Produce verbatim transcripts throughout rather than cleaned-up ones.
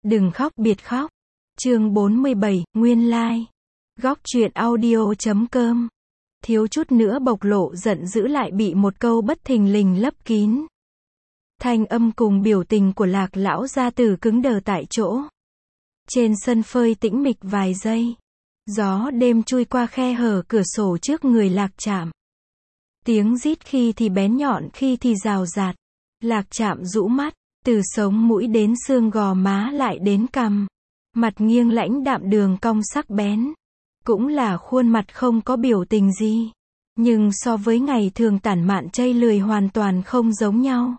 Đừng khóc biệt khóc. Chương bốn mươi bảy, nguyên lai. Like. Góc truyện audio chấm com. Thiếu chút nữa bộc lộ giận dữ lại bị một câu bất thình lình lấp kín. Thanh âm cùng biểu tình của Lạc lão gia tử cứng đờ tại chỗ. Trên sân phơi tĩnh mịch vài giây. Gió đêm chui qua khe hở cửa sổ trước người Lạc Trạm. Tiếng rít khi thì bén nhọn khi thì rào rạt. Lạc Trạm rũ mắt, từ sống mũi đến xương gò má lại đến cằm. Mặt nghiêng lãnh đạm đường cong sắc bén. Cũng là khuôn mặt không có biểu tình gì. Nhưng so với ngày thường tản mạn chây lười hoàn toàn không giống nhau.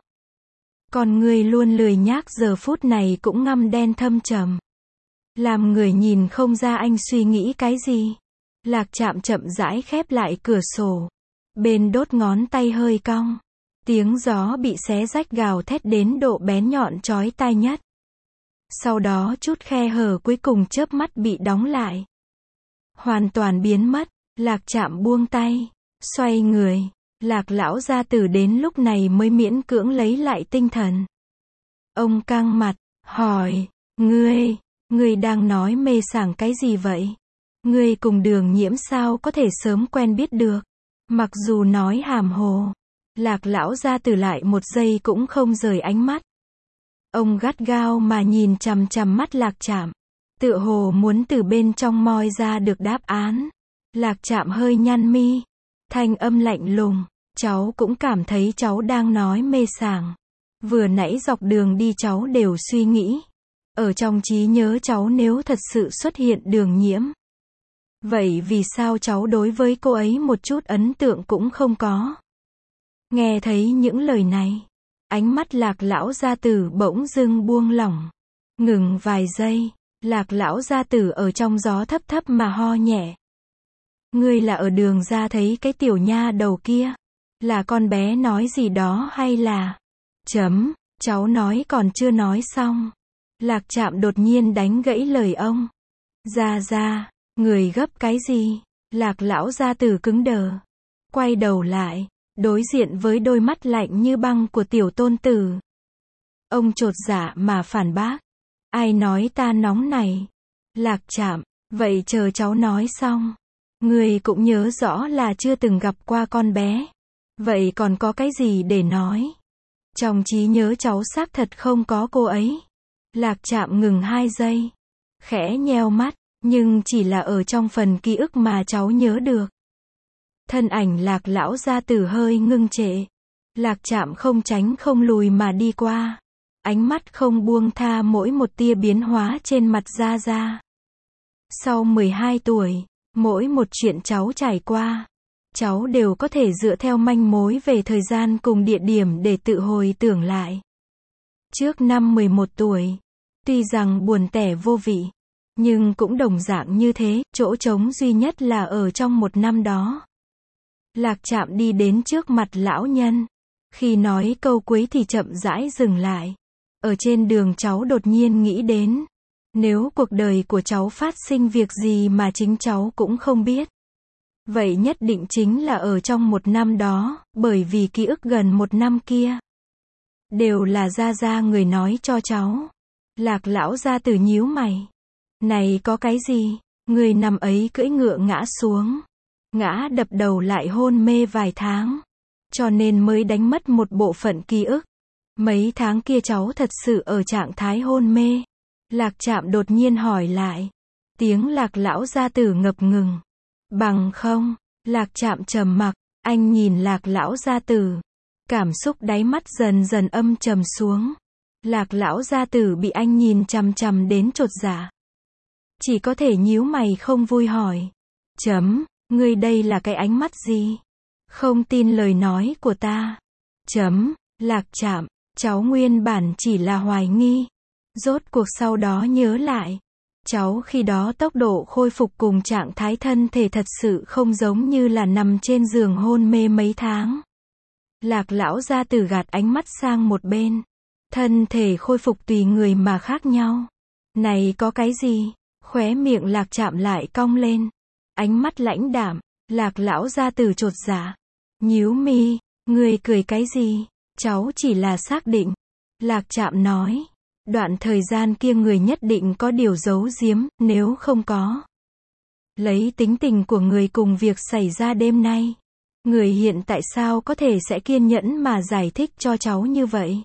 Còn người luôn lười nhác giờ phút này cũng ngăm đen thâm trầm. Làm người nhìn không ra anh suy nghĩ cái gì. Lạc Trạm chậm rãi khép lại cửa sổ. Bên đốt ngón tay hơi cong. Tiếng gió bị xé rách gào thét đến độ bén nhọn chói tai nhất. Sau đó chút khe hở cuối cùng chớp mắt bị đóng lại. Hoàn toàn biến mất. Lạc Trạm buông tay. Xoay người. Lạc lão gia tử đến lúc này mới miễn cưỡng lấy lại tinh thần. Ông căng mặt. Hỏi. Ngươi. Ngươi đang nói mê sảng cái gì vậy? Ngươi cùng Đường Nhiễm sao có thể sớm quen biết được? Mặc dù nói hàm hồ. Lạc lão gia tử lại một giây cũng không rời ánh mắt. Ông gắt gao mà nhìn chằm chằm mắt Lạc Trạm. Tựa hồ muốn từ bên trong moi ra được đáp án. Lạc Trạm hơi nhăn mi. Thanh âm lạnh lùng. Cháu cũng cảm thấy cháu đang nói mê sảng. Vừa nãy dọc đường đi cháu đều suy nghĩ. Ở trong trí nhớ cháu nếu thật sự xuất hiện Đường Nhiễm. Vậy vì sao cháu đối với cô ấy một chút ấn tượng cũng không có? Nghe thấy những lời này. Ánh mắt Lạc lão gia tử bỗng dưng buông lỏng. Ngừng vài giây. Lạc lão gia tử ở trong gió thấp thấp mà ho nhẹ. Ngươi là ở đường ra thấy cái tiểu nha đầu kia. Là con bé nói gì đó hay là... Chấm, cháu nói còn chưa nói xong. Lạc Trạm đột nhiên đánh gãy lời ông. Ra ra, người gấp cái gì? Lạc lão gia tử cứng đờ. Quay đầu lại, đối diện với đôi mắt lạnh như băng của tiểu tôn tử. Ông chột dạ mà phản bác. Ai nói ta nóng này? Lạc Trạm, vậy chờ cháu nói xong. Người cũng nhớ rõ là chưa từng gặp qua con bé. Vậy còn có cái gì để nói? Trong trí nhớ cháu xác thật không có cô ấy. Lạc Trạm ngừng hai giây. Khẽ nheo mắt, nhưng chỉ là ở trong phần ký ức mà cháu nhớ được. Thân ảnh Lạc lão gia tử hơi ngưng trệ. Lạc Trạm không tránh không lùi mà đi qua. Ánh mắt không buông tha mỗi một tia biến hóa trên mặt Gia Gia. Sau mười hai tuổi, mỗi một chuyện cháu trải qua, cháu đều có thể dựa theo manh mối về thời gian cùng địa điểm để tự hồi tưởng lại. Trước năm mười một tuổi, tuy rằng buồn tẻ vô vị, nhưng cũng đồng dạng như thế, chỗ trống duy nhất là ở trong một năm đó. Lạc Trạm đi đến trước mặt lão nhân. Khi nói câu cuối thì chậm rãi dừng lại. Ở trên đường cháu đột nhiên nghĩ đến. Nếu cuộc đời của cháu phát sinh việc gì mà chính cháu cũng không biết. Vậy nhất định chính là ở trong một năm đó, bởi vì ký ức gần một năm kia. Đều là Gia Gia người nói cho cháu. Lạc lão gia tử nhíu mày. Này có cái gì? Người nằm ấy cưỡi ngựa ngã xuống. Ngã đập đầu lại hôn mê vài tháng. Cho nên mới đánh mất một bộ phận ký ức. Mấy tháng kia cháu thật sự ở trạng thái hôn mê. Lạc Trạm đột nhiên hỏi lại. Tiếng Lạc lão gia tử ngập ngừng. Bằng không? Lạc Trạm trầm mặc. Anh nhìn Lạc lão gia tử. Cảm xúc đáy mắt dần dần âm trầm xuống. Lạc lão gia tử bị anh nhìn chằm chằm đến chột dạ. Chỉ có thể nhíu mày không vui hỏi. Chấm, ngươi đây là cái ánh mắt gì? Không tin lời nói của ta. Chấm, Lạc Trạm, cháu nguyên bản chỉ là hoài nghi. Rốt cuộc sau đó nhớ lại. Cháu khi đó tốc độ khôi phục cùng trạng thái thân thể thật sự không giống như là nằm trên giường hôn mê mấy tháng. Lạc lão gia tử gạt ánh mắt sang một bên. Thân thể khôi phục tùy người mà khác nhau. Này có cái gì? Khóe miệng Lạc Trạm lại cong lên. Ánh mắt lãnh đạm. Lạc lão gia tử chột dạ. Nhíu mi. Người cười cái gì? Cháu chỉ là xác định. Lạc Trạm nói. Đoạn thời gian kia người nhất định có điều giấu giếm, nếu không có. Lấy tính tình của người cùng việc xảy ra đêm nay, người hiện tại sao có thể sẽ kiên nhẫn mà giải thích cho cháu như vậy?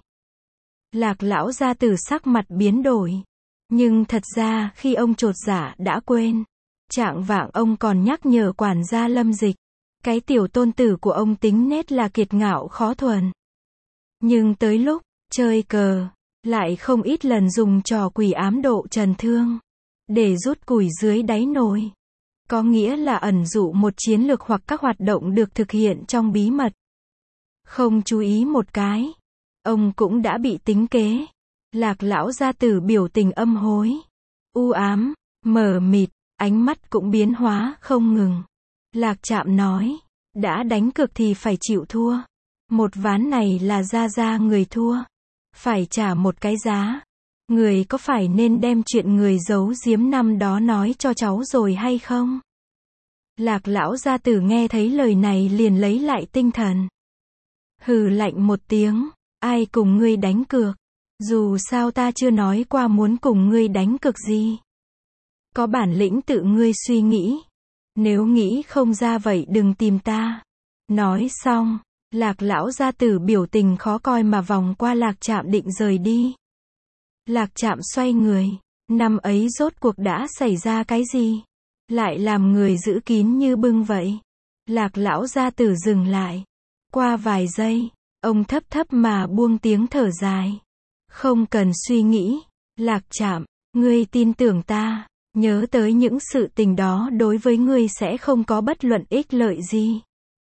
Lạc lão gia tử sắc mặt biến đổi. Nhưng thật ra khi ông chột dạ đã quên. Trạng vạng ông còn nhắc nhở quản gia Lâm Dịch. Cái tiểu tôn tử của ông tính nết là kiệt ngạo khó thuần. Nhưng tới lúc chơi cờ, lại không ít lần dùng trò quỷ ám độ Trần Thương. Để rút củi dưới đáy nồi. Có nghĩa là ẩn dụ một chiến lược hoặc các hoạt động được thực hiện trong bí mật. Không chú ý một cái. Ông cũng đã bị tính kế. Lạc lão gia tử biểu tình âm hối. U ám, mờ mịt, ánh mắt cũng biến hóa không ngừng. Lạc Trạm nói. Đã đánh cược thì phải chịu thua. Một ván này là ra ra người thua. Phải trả một cái giá. Người có phải nên đem chuyện người giấu giếm năm đó nói cho cháu rồi hay không? Lạc lão gia tử nghe thấy lời này liền lấy lại tinh thần. Hừ lạnh một tiếng. Ai cùng ngươi đánh cược? Dù sao ta chưa nói qua muốn cùng ngươi đánh cược gì. Có bản lĩnh tự ngươi suy nghĩ. Nếu nghĩ không ra vậy đừng tìm ta. Nói xong, Lạc lão gia tử biểu tình khó coi mà vòng qua Lạc Trạm định rời đi. Lạc Trạm xoay người. Năm ấy rốt cuộc đã xảy ra cái gì? Lại làm người giữ kín như bưng vậy. Lạc lão gia tử dừng lại. Qua vài giây, ông thấp thấp mà buông tiếng thở dài. Không cần suy nghĩ. Lạc Trạm, ngươi tin tưởng ta. Nhớ tới những sự tình đó đối với ngươi sẽ không có bất luận ích lợi gì.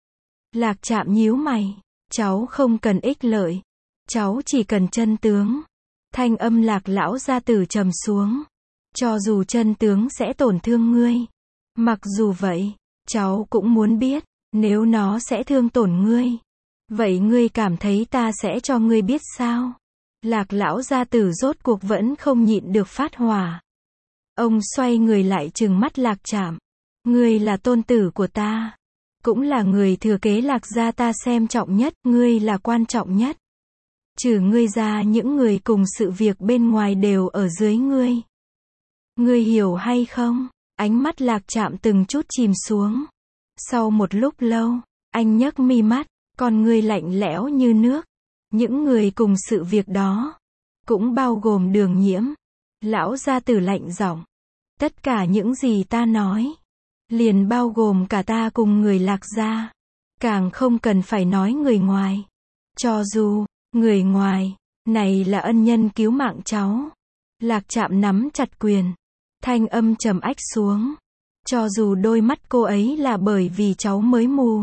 Lạc Trạm nhíu mày. Cháu không cần ích lợi. Cháu chỉ cần chân tướng. Thanh âm Lạc lão gia tử trầm xuống. Cho dù chân tướng sẽ tổn thương ngươi. Mặc dù vậy, cháu cũng muốn biết, nếu nó sẽ thương tổn ngươi. Vậy ngươi cảm thấy ta sẽ cho ngươi biết sao? Lạc lão gia tử rốt cuộc vẫn không nhịn được phát hỏa. Ông xoay người lại trừng mắt Lạc Trạm. Ngươi là tôn tử của ta. Cũng là người thừa kế Lạc gia ta xem trọng nhất, ngươi là quan trọng nhất. Trừ ngươi ra những người cùng sự việc bên ngoài đều ở dưới ngươi. Ngươi hiểu hay không? Ánh mắt Lạc Trạm từng chút chìm xuống. Sau một lúc lâu, anh nhấc mi mắt, con ngươi lạnh lẽo như nước. Những người cùng sự việc đó, cũng bao gồm Đường Nhiễm. Lão gia tử lạnh giọng. Tất cả những gì ta nói, liền bao gồm cả ta cùng người Lạc gia. Càng không cần phải nói người ngoài. Cho dù, người ngoài, này là ân nhân cứu mạng cháu. Lạc Trạm nắm chặt quyền. Thanh âm trầm ách xuống. Cho dù đôi mắt cô ấy là bởi vì cháu mới mù.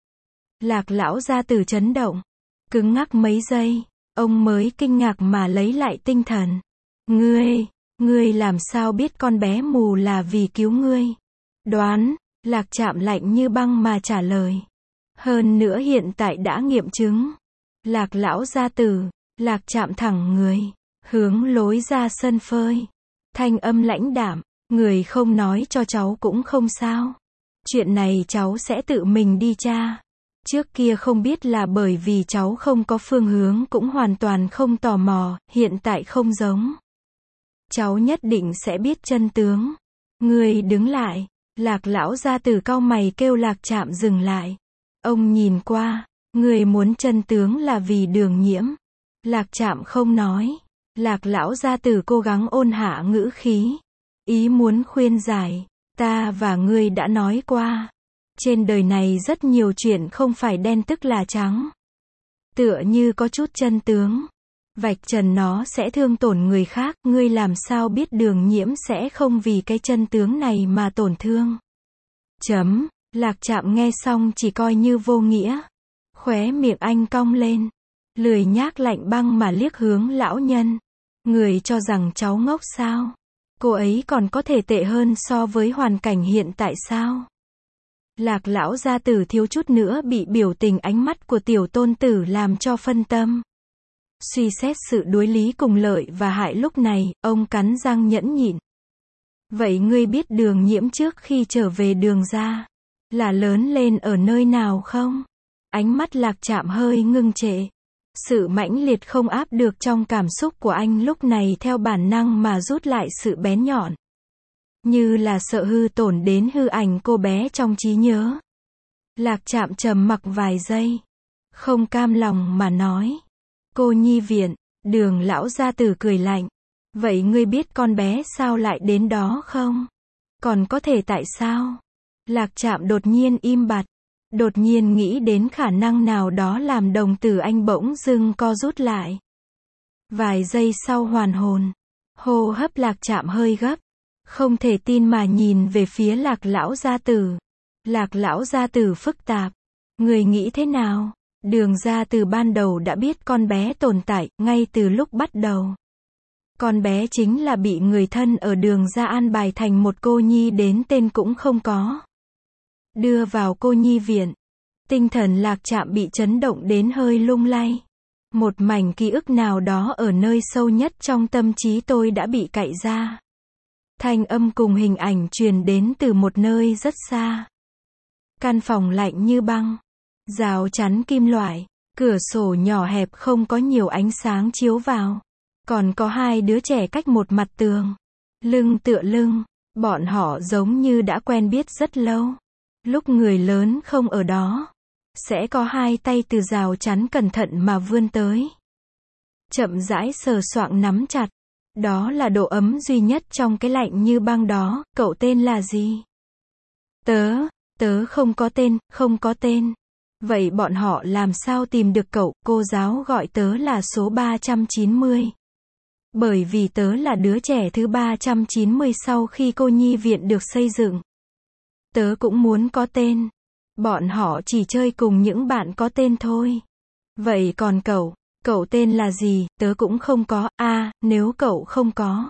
Lạc lão gia tử chấn động. Cứng ngắc mấy giây. Ông mới kinh ngạc mà lấy lại tinh thần. Ngươi, ngươi làm sao biết con bé mù là vì cứu ngươi? Đoán. Lạc Trạm lạnh như băng mà trả lời. Hơn nữa hiện tại đã nghiệm chứng. Lạc lão gia tử. Lạc Trạm thẳng người. Hướng lối ra sân phơi. Thanh âm lãnh đạm. Người không nói cho cháu cũng không sao. Chuyện này cháu sẽ tự mình đi tra. Trước kia không biết là bởi vì cháu không có phương hướng cũng hoàn toàn không tò mò, hiện tại không giống. Cháu nhất định sẽ biết chân tướng. Người đứng lại. Lạc lão gia tử cau mày kêu Lạc Trạm dừng lại. Ông nhìn qua. Người muốn chân tướng là vì Đường Nhiễm. Lạc Trạm không nói. Lạc lão gia tử cố gắng ôn hạ ngữ khí. Ý muốn khuyên giải. Ta và ngươi đã nói qua. Trên đời này rất nhiều chuyện không phải đen tức là trắng. Tựa như có chút chân tướng. Vạch trần nó sẽ thương tổn người khác. Ngươi làm sao biết Đường Nhiễm sẽ không vì cái chân tướng này mà tổn thương. Chấm. Lạc Trạm nghe xong chỉ coi như vô nghĩa. Khóe miệng anh cong lên. Lười nhác lạnh băng mà liếc hướng lão nhân. Người cho rằng cháu ngốc sao? Cô ấy còn có thể tệ hơn so với hoàn cảnh hiện tại sao? Lạc lão gia tử thiếu chút nữa bị biểu tình ánh mắt của tiểu tôn tử làm cho phân tâm. Suy xét sự đối lý cùng lợi và hại lúc này, ông cắn răng nhẫn nhịn. Vậy ngươi biết Đường Nhiễm trước khi trở về Đường gia, là lớn lên ở nơi nào không? Ánh mắt Lạc Trạm hơi ngưng trệ. Sự mãnh liệt không áp được trong cảm xúc của anh lúc này theo bản năng mà rút lại sự bén nhọn. Như là sợ hư tổn đến hư ảnh cô bé trong trí nhớ. Lạc Trạm trầm mặc vài giây. Không cam lòng mà nói. Cô nhi viện, Đường lão gia tử cười lạnh. Vậy ngươi biết con bé sao lại đến đó không? Còn có thể tại sao? Lạc Trạm đột nhiên im bặt. Đột nhiên nghĩ đến khả năng nào đó làm đồng tử anh bỗng dưng co rút lại. Vài giây sau hoàn hồn. Hô hấp Lạc Trạm hơi gấp. Không thể tin mà nhìn về phía Lạc lão gia tử. Lạc lão gia tử phức tạp. Người nghĩ thế nào? Đường gia từ ban đầu đã biết con bé tồn tại, ngay từ lúc bắt đầu. Con bé chính là bị người thân ở Đường gia an bài thành một cô nhi đến tên cũng không có. Đưa vào cô nhi viện. Tinh thần Lạc Trạm bị chấn động đến hơi lung lay. Một mảnh ký ức nào đó ở nơi sâu nhất trong tâm trí tôi đã bị cạy ra. Thanh âm cùng hình ảnh truyền đến từ một nơi rất xa. Căn phòng lạnh như băng. Rào chắn kim loại. Cửa sổ nhỏ hẹp không có nhiều ánh sáng chiếu vào. Còn có hai đứa trẻ cách một mặt tường. Lưng tựa lưng. Bọn họ giống như đã quen biết rất lâu. Lúc người lớn không ở đó. Sẽ có hai tay từ rào chắn cẩn thận mà vươn tới. Chậm rãi sờ soạng nắm chặt. Đó là độ ấm duy nhất trong cái lạnh như băng đó. Cậu tên là gì? Tớ, tớ không có tên, không có tên. Vậy bọn họ làm sao tìm được cậu? Cô giáo gọi tớ là số ba trăm chín mươi. Bởi vì tớ là đứa trẻ thứ ba trăm chín mươi sau khi cô nhi viện được xây dựng. Tớ cũng muốn có tên. Bọn họ chỉ chơi cùng những bạn có tên thôi. Vậy còn cậu, cậu tên là gì? Tớ cũng không có. A, à, nếu cậu không có.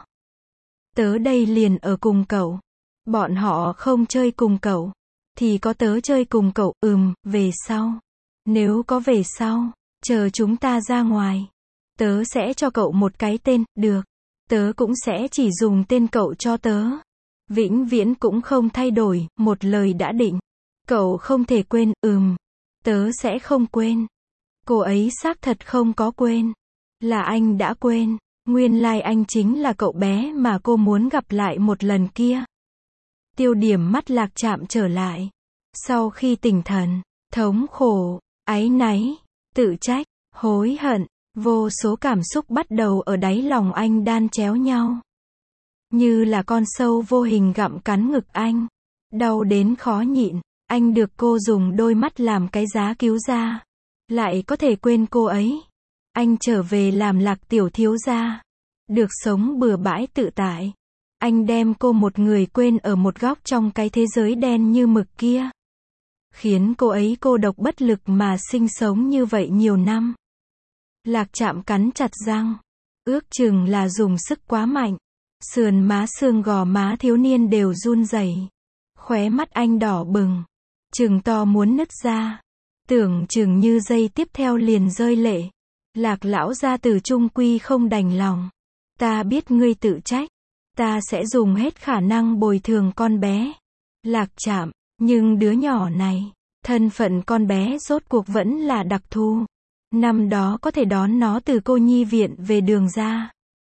Tớ đây liền ở cùng cậu. Bọn họ không chơi cùng cậu. Thì có tớ chơi cùng cậu. Ừm, về sau. Nếu có về sau, chờ chúng ta ra ngoài. Tớ sẽ cho cậu một cái tên, được. Tớ cũng sẽ chỉ dùng tên cậu cho tớ. Vĩnh viễn cũng không thay đổi, một lời đã định. Cậu không thể quên, ừm. Tớ sẽ không quên. Cô ấy xác thật không có quên. Là anh đã quên. Nguyên lai anh chính là cậu bé mà cô muốn gặp lại một lần kia. Tiêu điểm mắt Lạc Trạm trở lại. Sau khi tỉnh thần, thống khổ, áy náy, tự trách, hối hận, vô số cảm xúc bắt đầu ở đáy lòng anh đan chéo nhau. Như là con sâu vô hình gặm cắn ngực anh. Đau đến khó nhịn. Anh được cô dùng đôi mắt làm cái giá cứu ra. Lại có thể quên cô ấy. Anh trở về làm Lạc tiểu thiếu gia. Được sống bừa bãi tự tại. Anh đem cô một người quên ở một góc trong cái thế giới đen như mực kia. Khiến cô ấy cô độc bất lực mà sinh sống như vậy nhiều năm. Lạc Trạm cắn chặt răng. Ước chừng là dùng sức quá mạnh. Sườn má xương gò má thiếu niên đều run rẩy. Khóe mắt anh đỏ bừng. Trừng to muốn nứt ra. Tưởng chừng như giây tiếp theo liền rơi lệ. Lạc lão gia tử trung quy không đành lòng. Ta biết ngươi tự trách. Ta sẽ dùng hết khả năng bồi thường con bé. Lạc Trạm, nhưng đứa nhỏ này, thân phận con bé rốt cuộc vẫn là đặc thù. Năm đó có thể đón nó từ cô nhi viện về Đường gia.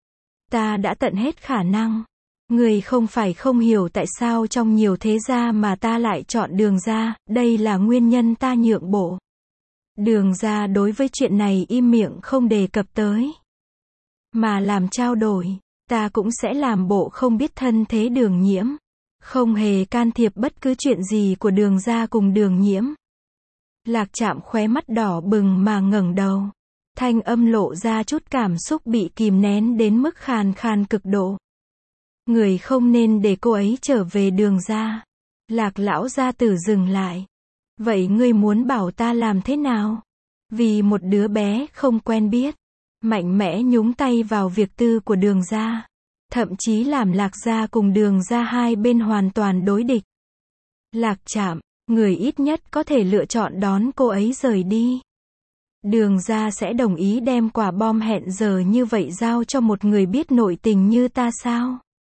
Ta đã tận hết khả năng. Người không phải không hiểu tại sao trong nhiều thế gia mà ta lại chọn Đường gia, đây là nguyên nhân ta nhượng bộ. Đường gia đối với chuyện này im miệng không đề cập tới. Mà làm trao đổi, ta cũng sẽ làm bộ không biết thân thế Đường Nhiễm. Không hề can thiệp bất cứ chuyện gì của Đường gia cùng Đường Nhiễm. Lạc Trạm khóe mắt đỏ bừng mà ngẩng đầu. Thanh âm lộ ra chút cảm xúc bị kìm nén đến mức khàn khàn cực độ. Người không nên để cô ấy trở về Đường gia. Lạc lão gia tử dừng lại. Vậy ngươi muốn bảo ta làm thế nào? Vì một đứa bé không quen biết, mạnh mẽ nhúng tay vào việc tư của Đường gia. Thậm chí làm Lạc gia cùng Đường gia hai bên hoàn toàn đối địch. Lạc Trạm, người ít nhất có thể lựa chọn đón cô ấy rời đi. Đường gia sẽ đồng ý đem quả bom hẹn giờ như vậy giao cho một người biết nội tình như ta sao?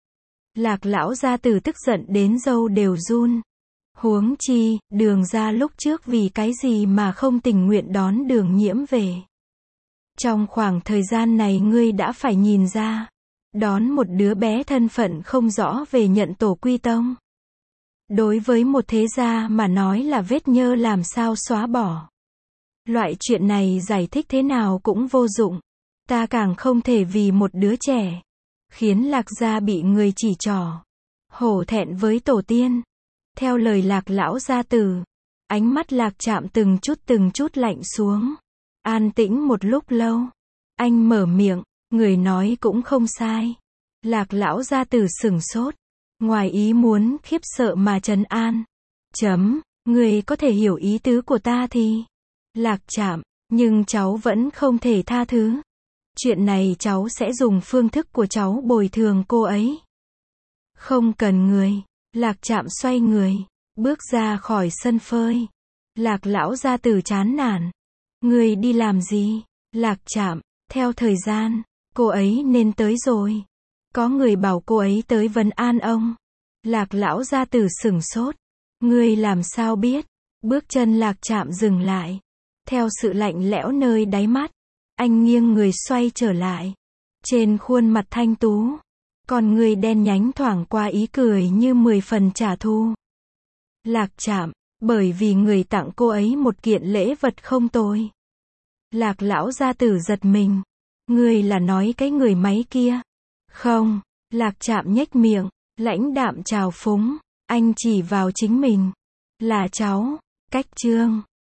Lạc lão gia tử tức giận đến râu đều run. Huống chi, Đường gia lúc trước vì cái gì mà không tình nguyện đón Đường Nhiễm về. Trong khoảng thời gian này ngươi đã phải nhìn ra. Đón một đứa bé thân phận không rõ về nhận tổ quy tông. Đối với một thế gia mà nói là vết nhơ làm sao xóa bỏ. Loại chuyện này giải thích thế nào cũng vô dụng. Ta càng không thể vì một đứa trẻ khiến Lạc gia bị người chỉ trỏ, hổ thẹn với tổ tiên. Theo lời Lạc lão gia tử, ánh mắt Lạc Trạm từng chút từng chút lạnh xuống. An tĩnh một lúc lâu, anh mở miệng, người nói cũng không sai. Lạc lão gia tử sửng sốt, ngoài ý muốn khiếp sợ mà trấn an. Chấm, người có thể hiểu ý tứ của ta thì. Lạc Trạm, nhưng cháu vẫn không thể tha thứ. Chuyện này cháu sẽ dùng phương thức của cháu bồi thường cô ấy. Không cần người. Lạc Trạm xoay người, bước ra khỏi sân phơi. Lạc lão gia tử chán nản. Người đi làm gì? Lạc Trạm, theo thời gian, cô ấy nên tới rồi. Có người bảo cô ấy tới vấn an ông. Lạc lão gia tử sửng sốt. Người làm sao biết? Bước chân Lạc Trạm dừng lại. Theo sự lạnh lẽo nơi đáy mắt, anh nghiêng người xoay trở lại. Trên khuôn mặt thanh tú, con người đen nhánh thoảng qua ý cười như mười phần trả thù. Lạc Trạm, bởi vì người tặng cô ấy một kiện lễ vật không tồi. Lạc lão gia tử giật mình. Người là nói cái người máy kia? Không. Lạc Trạm nhếch miệng, lãnh đạm trào phúng. Anh chỉ vào chính mình. Là cháu. Cách chương.